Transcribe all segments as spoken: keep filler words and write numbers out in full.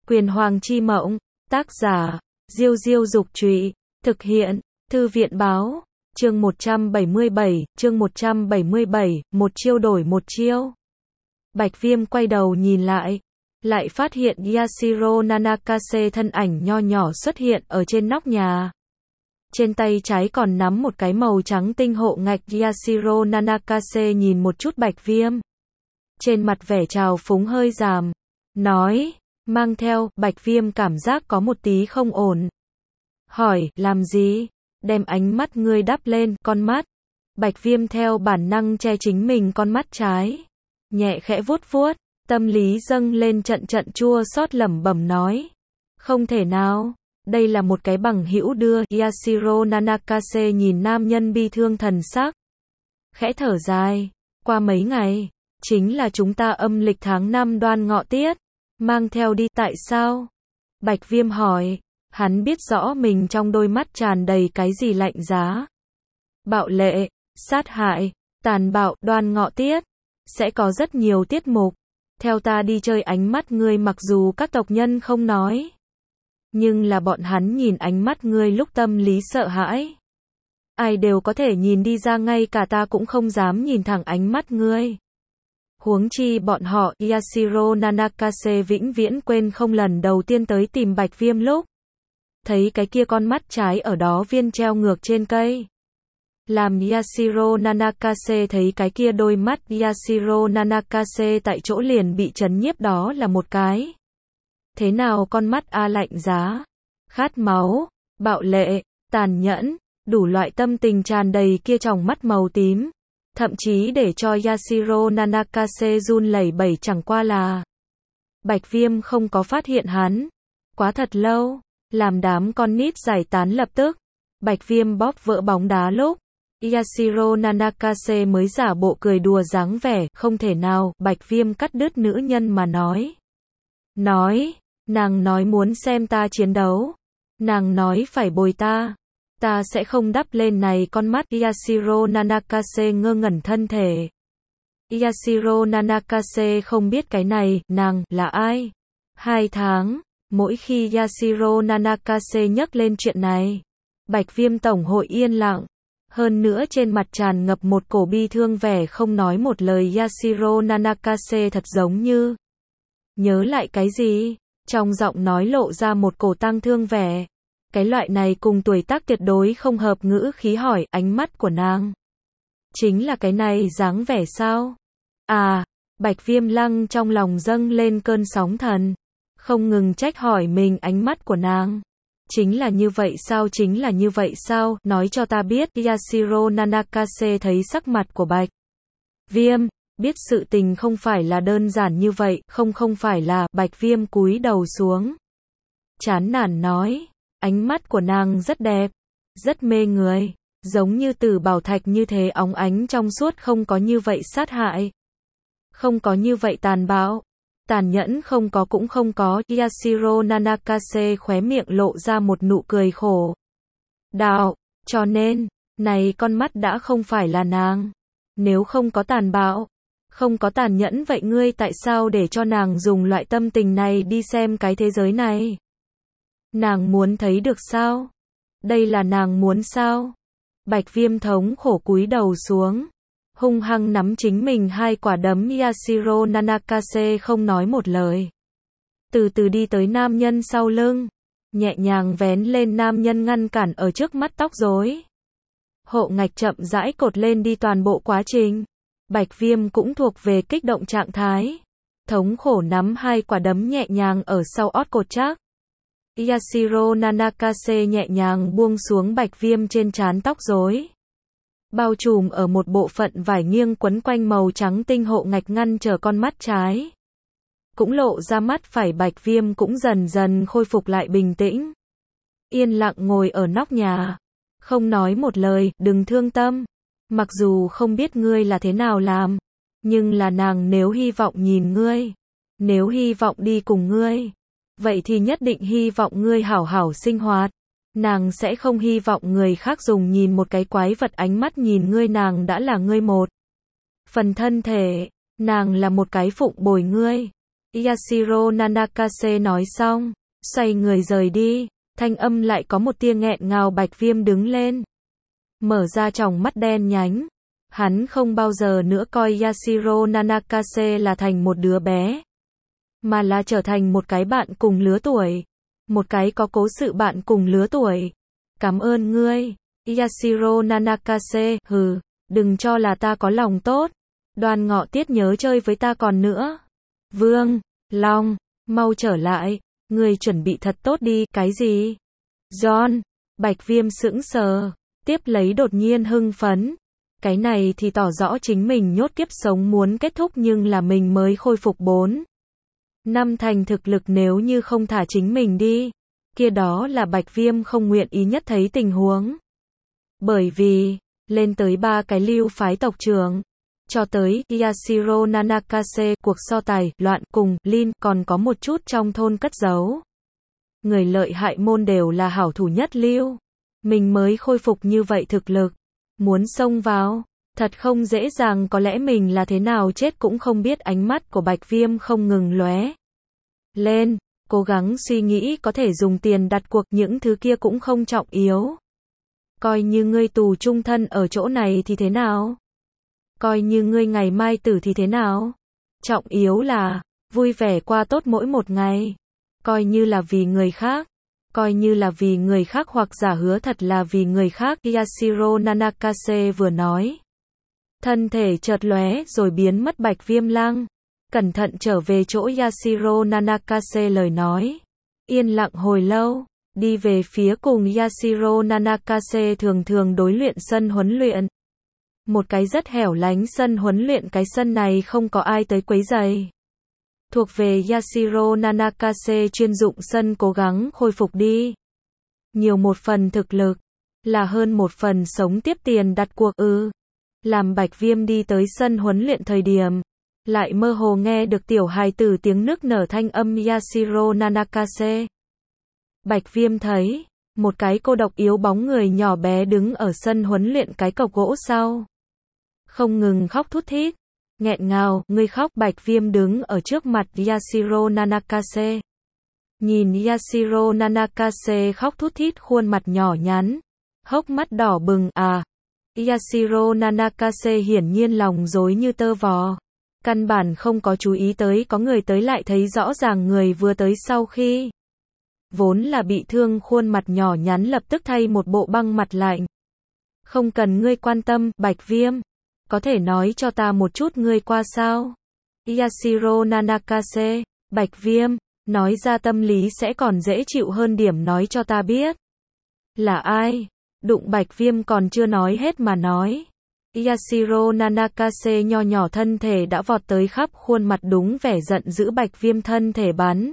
Quyền Hoàng chi mộng, tác giả, Diêu Diêu Dục Trụy, thực hiện, Thư viện Báo, chương một trăm bảy mươi bảy, chương một trăm bảy mươi bảy, một chiêu đổi một chiêu. Bạch Viêm quay đầu nhìn lại, lại phát hiện Yashiro Nanakase thân ảnh nho nhỏ xuất hiện ở trên nóc nhà. Trên tay trái còn nắm một cái màu trắng tinh hộ ngạch. Yashiro Nanakase nhìn một chút Bạch Viêm. Trên mặt vẻ trào phúng hơi giảm, nói, mang theo. Bạch Viêm cảm giác có một tí không ổn. Hỏi, làm gì? Đem ánh mắt ngươi đắp lên, con mắt. Bạch Viêm theo bản năng che chính mình con mắt trái. Nhẹ khẽ vuốt vuốt, tâm lý dâng lên trận trận chua xót, lẩm bẩm nói. Không thể nào, đây là một cái bằng hữu đưa. Yashiro Nanakase nhìn nam nhân bi thương thần sắc. Khẽ thở dài, qua mấy ngày, chính là chúng ta âm lịch tháng năm Đoan Ngọ tiết. Mang theo đi, tại sao? Bạch Viêm hỏi, hắn biết rõ mình trong đôi mắt tràn đầy cái gì lạnh giá. Bạo lệ, sát hại, tàn bạo. Đoan Ngọ tiết sẽ có rất nhiều tiết mục. Theo ta đi chơi. Ánh mắt ngươi mặc dù các tộc nhân không nói, nhưng là bọn hắn nhìn ánh mắt ngươi lúc tâm lý sợ hãi. Ai đều có thể nhìn đi ra, ngay cả ta cũng không dám nhìn thẳng ánh mắt ngươi. Huống chi bọn họ. Yashiro Nanakase vĩnh viễn quên không lần đầu tiên tới tìm Bạch Viêm lúc thấy cái kia con mắt trái ở đó viên treo ngược trên cây. Làm Yashiro Nanakase thấy cái kia đôi mắt, Yashiro Nanakase tại chỗ liền bị chấn nhiếp. Đó là một cái thế nào con mắt a, lạnh giá, khát máu, bạo lệ, tàn nhẫn, đủ loại tâm tình tràn đầy kia tròng mắt màu tím, thậm chí để cho Yashiro Nanakase run lẩy bẩy. Chẳng qua là Bạch Viêm không có phát hiện hắn quá thật lâu. Làm đám con nít giải tán lập tức, Bạch Viêm bóp vỡ bóng đá lúc Yashiro Nanakase mới giả bộ cười đùa dáng vẻ. Không thể nào. Bạch Viêm cắt đứt nữ nhân mà nói. Nói, nàng nói muốn xem ta chiến đấu. Nàng nói phải bồi ta. Ta sẽ không đắp lên này con mắt. Yashiro Nanakase ngơ ngẩn thân thể. Yashiro Nanakase không biết cái này, nàng, là ai? Hai tháng, mỗi khi Yashiro Nanakase nhắc lên chuyện này, Bạch Viêm tổng hội yên lặng. Hơn nữa trên mặt tràn ngập một cổ bi thương vẻ, không nói một lời. Yashiro Nanakase thật giống như nhớ lại cái gì, trong giọng nói lộ ra một cổ tang thương vẻ. Cái loại này cùng tuổi tác tuyệt đối không hợp ngữ khí hỏi, ánh mắt của nàng chính là cái này dáng vẻ sao? À, Bạch Viêm lăng trong lòng dâng lên cơn sóng thần, không ngừng trách hỏi mình, ánh mắt của nàng chính là như vậy sao, chính là như vậy sao, nói cho ta biết. Yashiro Nanakase thấy sắc mặt của Bạch Viêm, biết sự tình không phải là đơn giản như vậy, không không phải là. Bạch Viêm cúi đầu xuống, chán nản nói, ánh mắt của nàng rất đẹp, rất mê người, giống như từ bảo thạch như thế, óng ánh trong suốt, không có như vậy sát hại, không có như vậy tàn bạo, tàn nhẫn, không có cũng không có. Yashiro Nanakase khóe miệng lộ ra một nụ cười khổ. Đạo, cho nên, này con mắt đã không phải là nàng. Nếu không có tàn bạo, không có tàn nhẫn, vậy ngươi tại sao để cho nàng dùng loại tâm tình này đi xem cái thế giới này? Nàng muốn thấy được sao? Đây là nàng muốn sao? Bạch Viêm thống khổ cúi đầu xuống, hung hăng nắm chính mình hai quả đấm. Yashiro Nanakase không nói một lời, từ từ đi tới nam nhân sau lưng, nhẹ nhàng vén lên nam nhân ngăn cản ở trước mắt tóc rối. Hộ ngạch chậm rãi cột lên đi. Toàn bộ quá trình, Bạch Viêm cũng thuộc về kích động trạng thái, thống khổ nắm hai quả đấm nhẹ nhàng ở sau ót cột chắc. Yashiro Nanakase nhẹ nhàng buông xuống Bạch Viêm trên trán tóc rối, bao trùm ở một bộ phận vải nghiêng quấn quanh màu trắng tinh hộ ngạch, ngăn trở con mắt trái, cũng lộ ra mắt phải. Bạch Viêm cũng dần dần khôi phục lại bình tĩnh, yên lặng ngồi ở nóc nhà, không nói một lời. Đừng thương tâm, mặc dù không biết ngươi là thế nào làm, nhưng là nàng nếu hy vọng nhìn ngươi, nếu hy vọng đi cùng ngươi, vậy thì nhất định hy vọng ngươi hảo hảo sinh hoạt. Nàng sẽ không hy vọng người khác dùng nhìn một cái quái vật ánh mắt nhìn ngươi. Nàng đã là ngươi một phần thân thể, nàng là một cái phụng bồi ngươi. Yashiro Nanakase nói xong, xoay người rời đi, thanh âm lại có một tia nghẹn ngào. Bạch Viêm đứng lên, mở ra tròng mắt đen nhánh. Hắn không bao giờ nữa coi Yashiro Nanakase là thành một đứa bé, mà là trở thành một cái bạn cùng lứa tuổi, một cái có cố sự bạn cùng lứa tuổi. Cảm ơn ngươi, Yashiro Nanakase. Hừ, đừng cho là ta có lòng tốt. Đoan Ngọ Tiết nhớ chơi với ta còn nữa. Vương Long, mau trở lại, ngươi chuẩn bị thật tốt đi. Cái gì? John, Bạch Viêm sững sờ, tiếp lấy đột nhiên hưng phấn. Cái này thì tỏ rõ chính mình nhốt kiếp sống muốn kết thúc, nhưng là mình mới khôi phục bốn năm thành thực lực, nếu như không thả chính mình đi, kia đó là Bạch Viêm không nguyện ý nhất thấy tình huống. Bởi vì, lên tới ba cái lưu phái tộc trưởng, cho tới Yashiro Nanakase, cuộc so tài loạn cùng Lin còn có một chút trong thôn cất giấu. Người lợi hại môn đều là hảo thủ nhất lưu. Mình mới khôi phục như vậy thực lực, muốn xông vào, thật không dễ dàng, có lẽ mình là thế nào chết cũng không biết. Ánh mắt của Bạch Viêm không ngừng lóe lên, cố gắng suy nghĩ có thể dùng tiền đặt cuộc, những thứ kia cũng không trọng yếu. Coi như ngươi tù chung thân ở chỗ này thì thế nào? Coi như ngươi ngày mai tử thì thế nào? Trọng yếu là, vui vẻ qua tốt mỗi một ngày. Coi như là vì người khác. Coi như là vì người khác hoặc giả hứa thật là vì người khác. Yashiro Nanakase vừa nói, thân thể chợt lóe rồi biến mất. Bạch Viêm lăng cẩn thận trở về chỗ Yashiro Nanakase lời nói. Yên lặng hồi lâu, đi về phía cùng Yashiro Nanakase thường thường đối luyện sân huấn luyện. Một cái rất hẻo lánh sân huấn luyện, cái sân này không có ai tới quấy rầy. Thuộc về Yashiro Nanakase chuyên dụng sân, cố gắng khôi phục đi. Nhiều một phần thực lực, là hơn một phần sống tiếp tiền đặt cuộc ư. Làm Bạch Viêm đi tới sân huấn luyện thời điểm, lại mơ hồ nghe được tiểu hài tử tiếng nức nở, thanh âm Yashiro Nanakase. Bạch Viêm thấy, một cái cô độc yếu bóng người nhỏ bé đứng ở sân huấn luyện cái cọc gỗ sau. Không ngừng khóc thút thít, nghẹn ngào, ngươi khóc. Bạch Viêm đứng ở trước mặt Yashiro Nanakase. Nhìn Yashiro Nanakase khóc thút thít, khuôn mặt nhỏ nhắn, hốc mắt đỏ bừng. À, Yashiro Nanakase hiển nhiên lòng rối như tơ vò. Căn bản không có chú ý tới có người tới, lại thấy rõ ràng người vừa tới sau khi vốn là bị thương, khuôn mặt nhỏ nhắn lập tức thay một bộ băng mặt lạnh. Không cần ngươi quan tâm, Bạch Viêm. Có thể nói cho ta một chút ngươi qua sao? Yashiro Nanakase, Bạch Viêm, nói ra tâm lý sẽ còn dễ chịu hơn điểm, nói cho ta biết. Là ai? Đụng Bạch Viêm còn chưa nói hết mà nói. Yashiro Nanakase nho nhỏ thân thể đã vọt tới, khắp khuôn mặt đúng vẻ giận dữ. Bạch Viêm thân thể bắn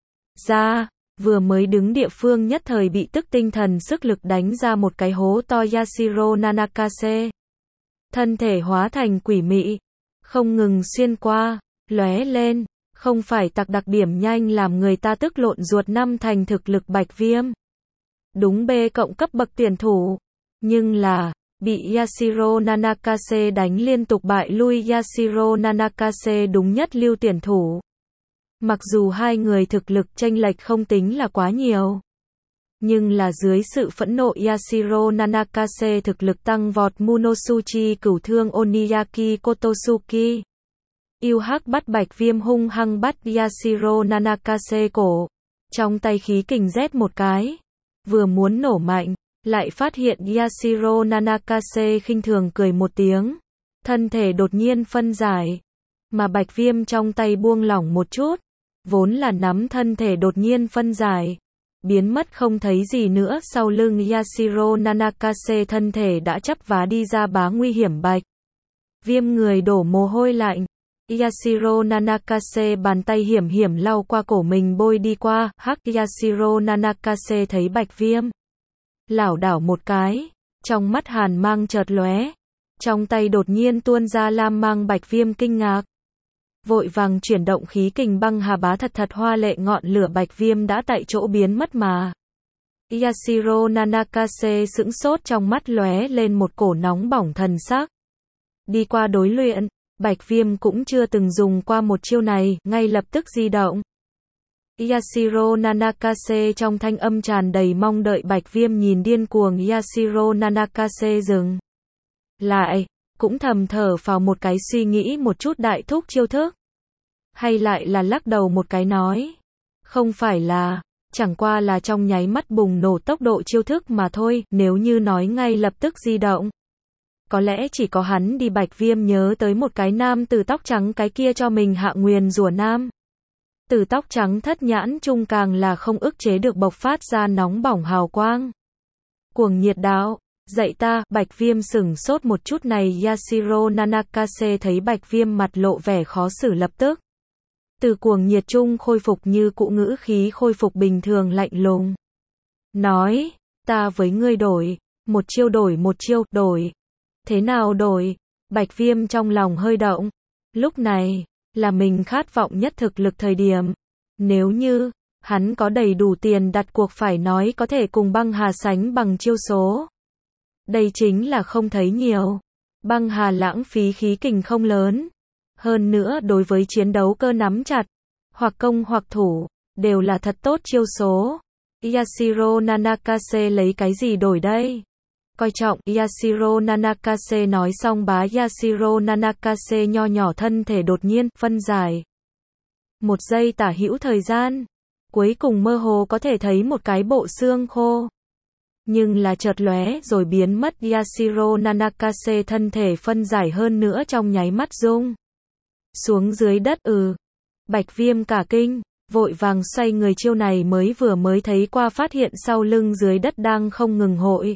ra, vừa mới đứng địa phương nhất thời bị tức tinh thần sức lực đánh ra một cái hố to. Yashiro Nanakase thân thể hóa thành quỷ mị, không ngừng xuyên qua, lóe lên, không phải tặc đặc điểm nhanh làm người ta tức lộn ruột. Năm thành thực lực Bạch Viêm, đúng B cộng cấp bậc tuyển thủ, nhưng là bị Yashiro Nanakase đánh liên tục bại lui. Yashiro Nanakase đúng nhất lưu tuyển thủ. Mặc dù hai người thực lực chênh lệch không tính là quá nhiều, nhưng là dưới sự phẫn nộ Yashiro Nanakase thực lực tăng vọt. Munosuchi cửu thương Oniyaki Kotosuki yêu hắc bắt Bạch Viêm hung hăng bắt Yashiro Nanakase cổ, trong tay khí kình rét một cái, vừa muốn nổ mạnh, lại phát hiện Yashiro Nanakase khinh thường cười một tiếng, thân thể đột nhiên phân giải, mà Bạch Viêm trong tay buông lỏng một chút, vốn là nắm thân thể đột nhiên phân giải, biến mất không thấy gì nữa. Sau lưng Yashiro Nanakase thân thể đã chắp vá đi ra. Bá nguy hiểm. Bạch Viêm người đổ mồ hôi lạnh. Yashiro Nanakase bàn tay hiểm hiểm lau qua cổ mình bôi đi qua. Hắc. Yashiro Nanakase thấy Bạch Viêm lảo đảo một cái, trong mắt hàn mang chợt lóe, trong tay đột nhiên tuôn ra lam mang. Bạch Viêm kinh ngạc, vội vàng chuyển động khí kình băng hà bá thật thật hoa lệ. Ngọn lửa Bạch Viêm đã tại chỗ biến mất mà. Yashiro Nanakase sững sốt, trong mắt lóe lên một cổ nóng bỏng thần sắc. Đi qua đối luyện, Bạch Viêm cũng chưa từng dùng qua một chiêu này, ngay lập tức di động. Yashiro Nanakase trong thanh âm tràn đầy mong đợi. Bạch Viêm nhìn điên cuồng Yashiro Nanakase dừng lại, cũng thầm thở vào một cái suy nghĩ một chút đại thúc chiêu thức. Hay lại là lắc đầu một cái nói, không phải là, chẳng qua là trong nháy mắt bùng nổ tốc độ chiêu thức mà thôi, nếu như nói ngay lập tức di động. Có lẽ chỉ có hắn đi. Bạch Viêm nhớ tới một cái nam tử tóc trắng cái kia cho mình hạ nguyền rủa nam. Từ tóc trắng thất nhãn trung càng là không ức chế được bộc phát ra nóng bỏng hào quang. Cuồng nhiệt đạo, dạy ta. Bạch Viêm sửng sốt một chút này. Yashiro Nanakase thấy Bạch Viêm mặt lộ vẻ khó xử lập tức. Từ cuồng nhiệt trung khôi phục như cũ, ngữ khí khôi phục bình thường lạnh lùng. Nói, ta với ngươi đổi, một chiêu đổi một chiêu, đổi. Thế nào đổi? Bạch Viêm trong lòng hơi động. Lúc này, là mình khát vọng nhất thực lực thời điểm. Nếu như, hắn có đầy đủ tiền đặt cuộc phải nói có thể cùng băng hà sánh bằng chiêu số. Đây chính là không thấy nhiều. Băng hà lãng phí khí kình không lớn. Hơn nữa đối với chiến đấu cơ nắm chặt, hoặc công hoặc thủ, đều là thật tốt chiêu số. Yashiro Nanakase lấy cái gì đổi đây? Coi trọng. Yashiro Nanakase nói xong, bá Yashiro Nanakase nho nhỏ thân thể đột nhiên phân giải. Một giây tả hữu thời gian, cuối cùng mơ hồ có thể thấy một cái bộ xương khô. Nhưng là chợt lóe rồi biến mất. Yashiro Nanakase thân thể phân giải hơn nữa trong nháy mắt rung xuống dưới đất. Ừ. Bạch Viêm cả kinh, vội vàng xoay người. Chiêu này mới vừa mới thấy qua, phát hiện sau lưng dưới đất đang không ngừng hội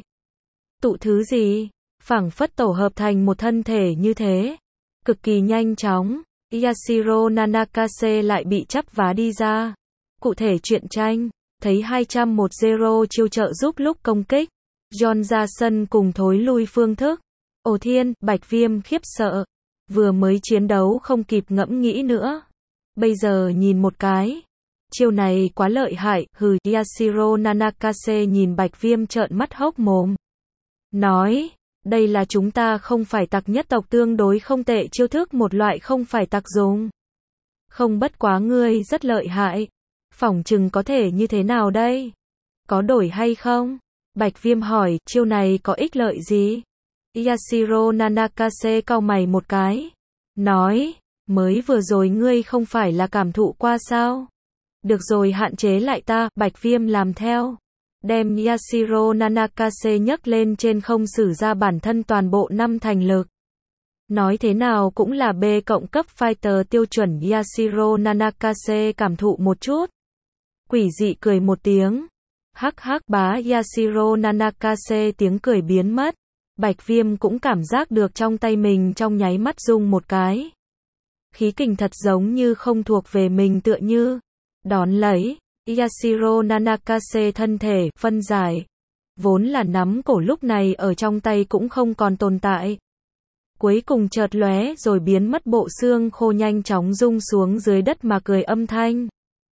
tụ thứ gì, phảng phất tổ hợp thành một thân thể như thế, cực kỳ nhanh chóng. Yashiro Nanakase lại bị chắp vá đi ra. Cụ thể truyện tranh, thấy hai trăm mười chiêu trợ giúp lúc công kích, John ra sân cùng thối lui phương thức. Ồ thiên, Bạch Viêm khiếp sợ, vừa mới chiến đấu không kịp ngẫm nghĩ nữa. Bây giờ nhìn một cái, chiêu này quá lợi hại, hừ. Yashiro Nanakase nhìn Bạch Viêm trợn mắt hốc mồm. Nói, đây là chúng ta không phải tặc nhất tộc tương đối không tệ chiêu thức, một loại không phải tặc dùng. Không, bất quá ngươi rất lợi hại. Phỏng chừng có thể như thế nào đây? Có đổi hay không? Bạch Viêm hỏi, chiêu này có ích lợi gì? Yashiro Nanakase cau mày một cái. Nói, mới vừa rồi ngươi không phải là cảm thụ qua sao? Được rồi, hạn chế lại ta. Bạch Viêm làm theo. Đem Yashiro Nanakase nhấc lên trên không, sử ra bản thân toàn bộ năm thành lực. Nói thế nào cũng là B cộng cấp fighter tiêu chuẩn. Yashiro Nanakase cảm thụ một chút. Quỷ dị cười một tiếng. Hắc hắc, bá. Yashiro Nanakase tiếng cười biến mất. Bạch Viêm cũng cảm giác được trong tay mình trong nháy mắt rung một cái. Khí kình thật giống như không thuộc về mình tựa như. Đón lấy, Yashiro Nanakase thân thể phân giải. Vốn là nắm cổ lúc này ở trong tay cũng không còn tồn tại. Cuối cùng chợt lóe rồi biến mất, bộ xương khô nhanh chóng rung xuống dưới đất mà cười âm thanh.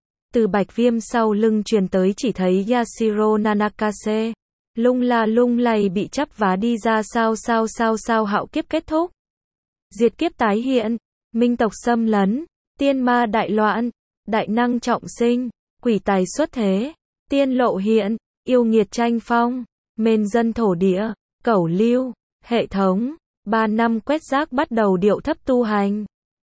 Từ Bạch Viêm sau lưng truyền tới, chỉ thấy Yashiro Nanakase lung la lung lay bị chắp vá đi ra. Sao sao sao sao, hạo kiếp kết thúc. Diệt kiếp tái hiện, minh tộc xâm lấn, tiên ma đại loạn, đại năng trọng sinh, quỷ tài xuất thế, tiên lộ hiện, yêu nghiệt tranh phong, mên dân thổ địa, cẩu lưu, hệ thống, ba năm quét rác bắt đầu điệu thấp tu hành.